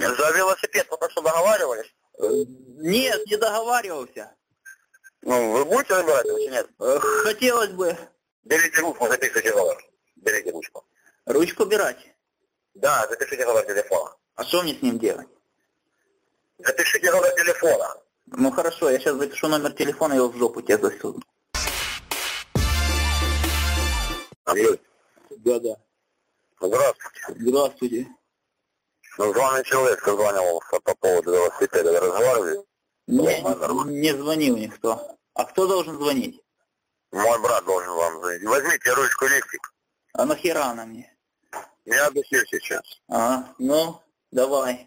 За велосипед только что договаривались? Нет, не договаривался. Ну, вы будете забирать его или нет? Хотелось бы. Берите ручку, записывайте номер. Берите ручку. Ручку брать? Да, запишите номер телефона. А что мне с ним делать? Запишите номер телефона. Ну хорошо, я сейчас запишу номер телефона и его в жопу тебе засуну. Алло. Да. Здравствуйте. Здравствуйте. Ну, званый человек созванивался по поводу велосипеда. Вы разговаривали? Не звонил никто. А кто должен звонить? Мой брат должен вам звонить. Возьмите ручку, листик. А нахера она мне? Я объясню сейчас. Ага, ну, давай.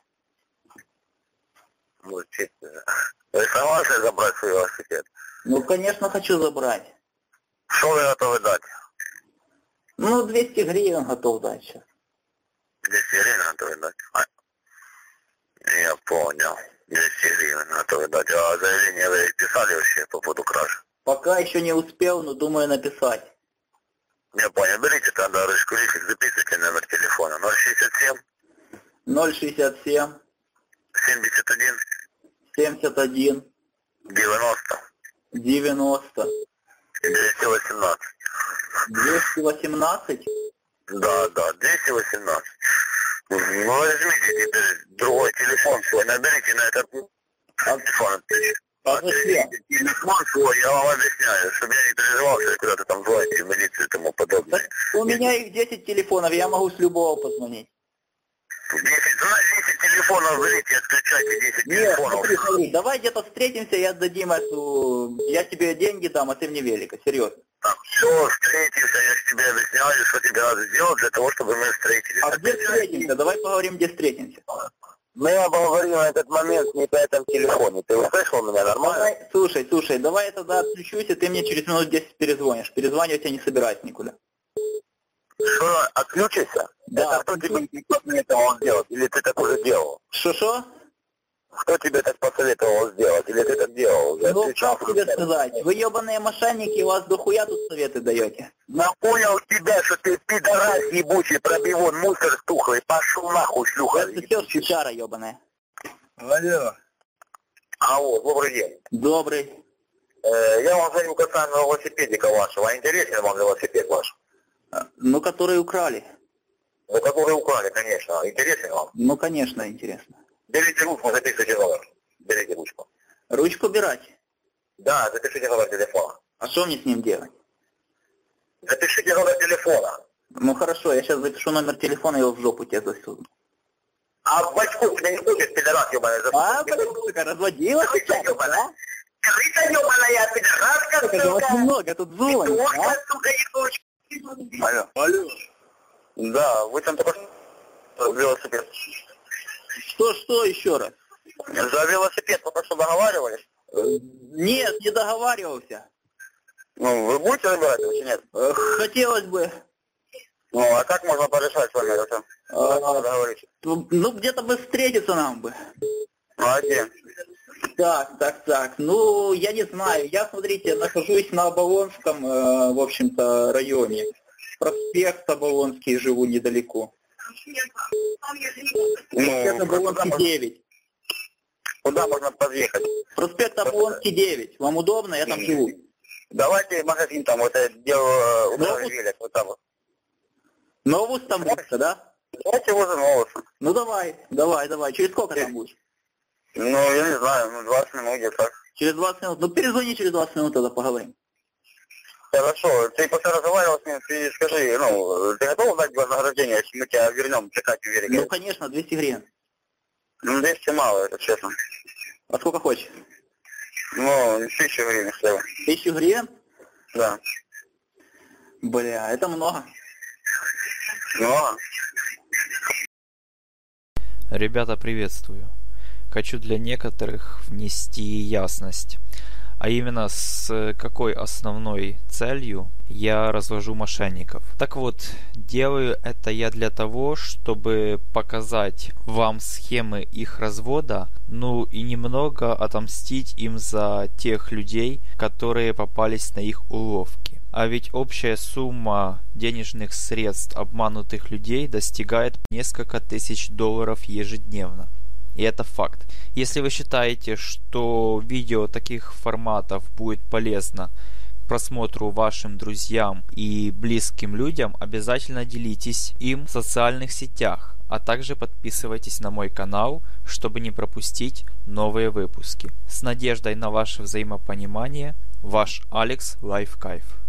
Вы согласны забрать свой велосипед? Ну, конечно, хочу забрать. Что вы готовы дать? Ну, 200 гривен готов дать сейчас. 200 гривен готовы дать? Я понял. 200 гривен готовы дать. А заявление вы писали вообще по поводу кражи? Пока еще не успел, но думаю написать. Я понял. Берите тогда ручку, листик, записывайте номер телефона. 067 067 71 71 90 90 218. 218? Да, 218. Ну, возьмите теперь другой телефон свой, наберите на этот телефон. А зачем? Телефон свой, я вам объясняю, чтобы я не переживал, что куда-то там звоните в милицию и тому подобное. У меня их 10 телефонов, я могу с любого позвонить. 10 телефонов берите, отключайте 10 Нет, телефонов. смотри, давай где-то встретимся и отдадим эту... Я тебе деньги дам, а ты мне велика, серьезно. Так, все, встретимся, я же тебе объясняю, что тебе надо сделать для того, чтобы мы встретились. А где встретимся? Давай поговорим, где встретимся. Мы обговорили на этот момент не по этому телефону. Ты услышал меня нормально? Давай, слушай, давай я тогда отключусь, и ты мне через минут 10 перезвонишь. Перезванивать я не собираюсь никуда. Что, отключишься? Да. Это кто тебе посоветовал сделать? Или ты так уже делал? Шо? Кто тебе так посоветовал сделать? Или ты так делал уже? Ну, как тебе сказать? Вы ебаные мошенники, у вас дохуя тут советы даете. Я понял тебя, что ты пидорас ебучий, пробивон, мусор стухлый. Пошел нахуй, шлюха. Это все шучара ебаная. Алло. Алло, добрый день. Добрый. Я вам звоню касаемо велосипедика вашего. А интересен вам велосипед ваш? Ну, который украли. Ну, который украли, конечно. Интересен вам? Ну, конечно, интересно. Берите ручку, записывайте номер. Берите ручку. Ручку брать? Да, запишите номер телефона. А что мне с ним делать? Запишите номер телефона. Ну, хорошо, я сейчас запишу номер телефона и его в жопу тебе засуну. А в бачку тебя не хочет, пидорас ебаный, засунуть? А, блин, сука, разводилась? Крыса ебаная. Крыса ебаная, пидораска, Сука, да вас сука. немного тут звонит, а? Сука, ебучая. Алло. Да, вы там только что велосипед. Что еще раз? За велосипед только что договаривались? Нет, не договаривался. Ну, вы будете забирать его или нет? Хотелось бы. Ну, а как можно порешать с вами это? Договоритесь. Ну, где-то бы встретиться нам бы. А где? Так. Ну, я не знаю. Я, смотрите, нахожусь на Оболонском, в общем-то, районе. Проспект Оболонский, живу недалеко. Проспект Оболонский 9. Куда можно подъехать? Проспект Оболонский 9. Вам удобно? Я там живу. Давайте магазин там, вот это дело велик, вот там вот. Новус там будет, да? Давайте возле Новуса. Ну, давай. Через сколько там будешь? Ну, я не знаю, 20 минут где-то. Через 20 минут. Ну, перезвони через 20 минут, тогда поговорим. Хорошо, ты пока разговаривал с ним, ты скажи, ну, ты готов дать вознаграждение, если мы тебя вернем, чекать в велике? Ну, конечно, 200 гривен. Ну, 200 мало, это честно. А сколько хочешь? Ну, 1000 гривен, что ли. 1000 гривен? Да. Бля, это много. Много? Ребята, приветствую. Хочу для некоторых внести ясность. А именно, с какой основной целью я развожу мошенников. Так вот, делаю это я для того, чтобы показать вам схемы их развода, ну и немного отомстить им за тех людей, которые попались на их уловки. А ведь общая сумма денежных средств обманутых людей достигает несколько тысяч долларов ежедневно. И это факт. Если вы считаете, что видео таких форматов будет полезно к просмотру вашим друзьям и близким людям, обязательно делитесь им в социальных сетях, а также подписывайтесь на мой канал, чтобы не пропустить новые выпуски. С надеждой на ваше взаимопонимание, ваш Алекс Лайфкайф.